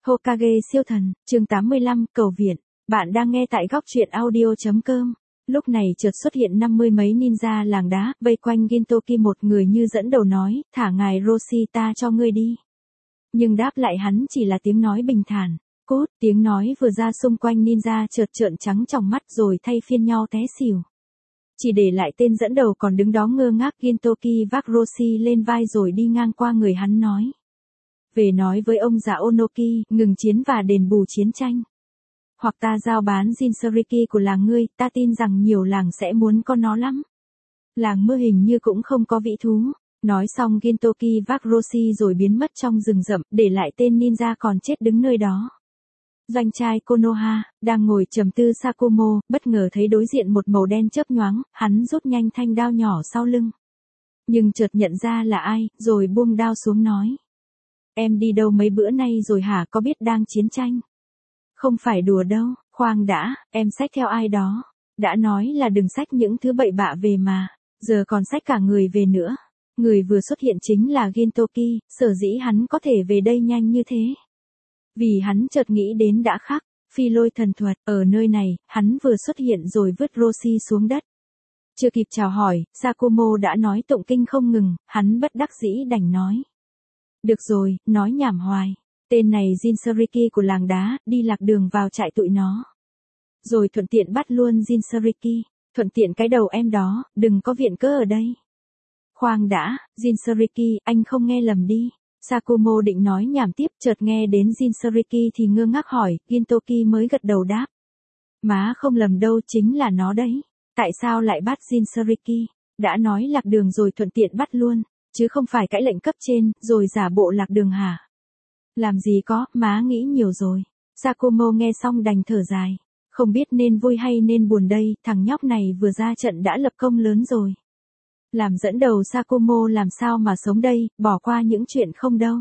Hokage siêu thần, chương 85, cầu viện. Bạn đang nghe tại góc truyện audio.com. Lúc này chợt xuất hiện 50 mấy ninja làng đá, vây quanh Gintoki, một người như dẫn đầu nói, thả ngài Roshi ta cho ngươi đi. Nhưng đáp lại hắn chỉ là tiếng nói bình thản. Cốt, tiếng nói vừa ra xung quanh ninja chợt trợn trắng trong mắt rồi thay phiên nhau té xỉu. Chỉ để lại tên dẫn đầu còn đứng đó ngơ ngác. Gintoki vác Roshi lên vai rồi đi ngang qua người hắn nói. Về nói với ông già Onoki, ngừng chiến và đền bù chiến tranh. Hoặc ta giao bán Jinchuriki của làng ngươi, ta tin rằng nhiều làng sẽ muốn có nó lắm. Làng mưa hình như cũng không có vĩ thú. Nói xong Gintoki vác Roshi rồi biến mất trong rừng rậm, để lại tên ninja còn chết đứng nơi đó. Doanh trai Konoha, đang ngồi trầm tư Sakumo, bất ngờ thấy đối diện một màu đen chớp nhoáng, hắn rút nhanh thanh đao nhỏ sau lưng. Nhưng chợt nhận ra là ai, rồi buông đao xuống nói. Em đi đâu mấy bữa nay rồi hả, có biết đang chiến tranh? Không phải đùa đâu, khoan đã, em xách theo ai đó. Đã nói là đừng xách những thứ bậy bạ về mà, giờ còn xách cả người về nữa. Người vừa xuất hiện chính là Gintoki, sở dĩ hắn có thể về đây nhanh như thế. Vì hắn chợt nghĩ đến đã khắc, phi lôi thần thuật, ở nơi này, hắn vừa xuất hiện rồi vứt Roshi xuống đất. Chưa kịp chào hỏi, Sakumo đã nói tụng kinh không ngừng, hắn bất đắc dĩ đành nói. Được rồi, nói nhảm hoài. Tên này Jinchuriki của làng đá, đi lạc đường vào trại tụi nó. Rồi thuận tiện bắt luôn Jinchuriki, thuận tiện cái đầu em đó, đừng có viện cớ ở đây. Khoan đã, Jinchuriki, anh không nghe lầm đi. Sakumo định nói nhảm tiếp, chợt nghe đến Jinchuriki thì ngơ ngác hỏi, Gintoki mới gật đầu đáp. Má không lầm đâu, chính là nó đấy. Tại sao lại bắt Jinchuriki? Đã nói lạc đường rồi thuận tiện bắt luôn. Chứ không phải cãi lệnh cấp trên, rồi giả bộ lạc đường hả? Làm gì có, má nghĩ nhiều rồi. Sakumo nghe xong đành thở dài. Không biết nên vui hay nên buồn đây, thằng nhóc này vừa ra trận đã lập công lớn rồi. Làm dẫn đầu Sakumo làm sao mà sống đây, bỏ qua những chuyện không đâu.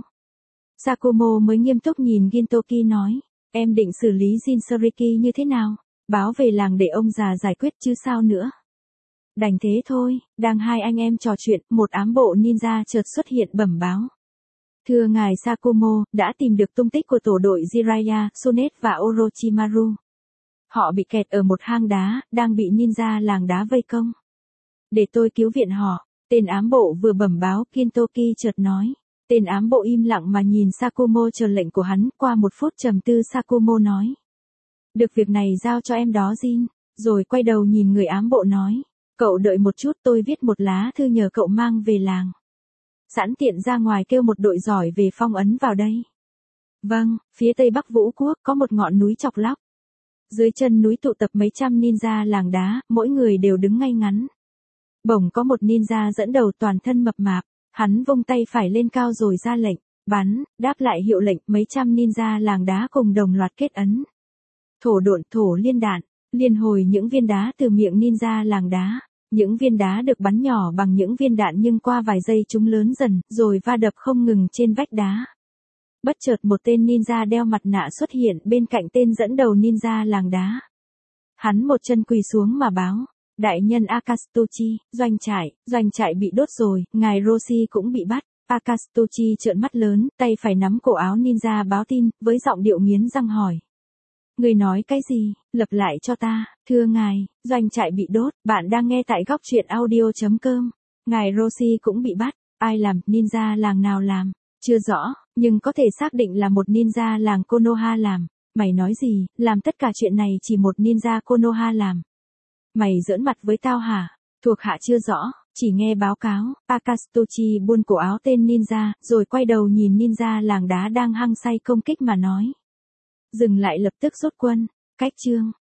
Sakumo mới nghiêm túc nhìn Gintoki nói. Em định xử lý Jinchuriki như thế nào? Báo về làng để ông già giải quyết chứ sao nữa. Đành thế thôi, đang hai anh em trò chuyện, một ám bộ ninja chợt xuất hiện bẩm báo. Thưa ngài Sakumo, đã tìm được tung tích của tổ đội Jiraiya, Sunet và Orochimaru. Họ bị kẹt ở một hang đá, đang bị ninja làng đá vây công. Để tôi cứu viện họ, tên ám bộ vừa bẩm báo. Gintoki chợt nói. Tên ám bộ im lặng mà nhìn Sakumo chờ lệnh của hắn. Qua một phút trầm tư Sakumo nói. Được, việc này giao cho em đó Jin. Rồi quay đầu nhìn người ám bộ nói. Cậu đợi một chút, tôi viết một lá thư nhờ cậu mang về làng. Sẵn tiện ra ngoài kêu một đội giỏi về phong ấn vào đây. Vâng, phía tây bắc Vũ Quốc có một ngọn núi chọc lóc. Dưới chân núi tụ tập mấy trăm ninja làng đá, mỗi người đều đứng ngay ngắn. Bỗng có một ninja dẫn đầu toàn thân mập mạp, hắn vung tay phải lên cao rồi ra lệnh, bắn, đáp lại hiệu lệnh, mấy trăm ninja làng đá cùng đồng loạt kết ấn. Thổ độn, thổ liên đạn, liên hồi những viên đá từ miệng ninja làng đá. Những viên đá được bắn nhỏ bằng những viên đạn nhưng qua vài giây chúng lớn dần, rồi va đập không ngừng trên vách đá. Bất chợt một tên ninja đeo mặt nạ xuất hiện bên cạnh tên dẫn đầu ninja làng đá. Hắn một chân quỳ xuống mà báo. Đại nhân Akatsuchi, doanh trại bị đốt rồi, ngài Roshi cũng bị bắt. Akatsuchi trợn mắt lớn, tay phải nắm cổ áo ninja báo tin, với giọng điệu nghiến răng hỏi. Người nói cái gì, lặp lại cho ta. Thưa ngài, doanh trại bị đốt, bạn đang nghe tại góc truyện audio.com. Ngài Roshi cũng bị bắt, ai làm, ninja làng nào làm, chưa rõ, nhưng có thể xác định là một ninja làng Konoha làm. Mày nói gì, làm tất cả chuyện này chỉ một ninja Konoha làm. Mày giỡn mặt với tao hả? Thuộc hạ chưa rõ, chỉ nghe báo cáo. Akatsuchi buông cổ áo tên ninja, rồi quay đầu nhìn ninja làng đá đang hăng say công kích mà nói. Dừng lại, lập tức rút quân. Cách chương.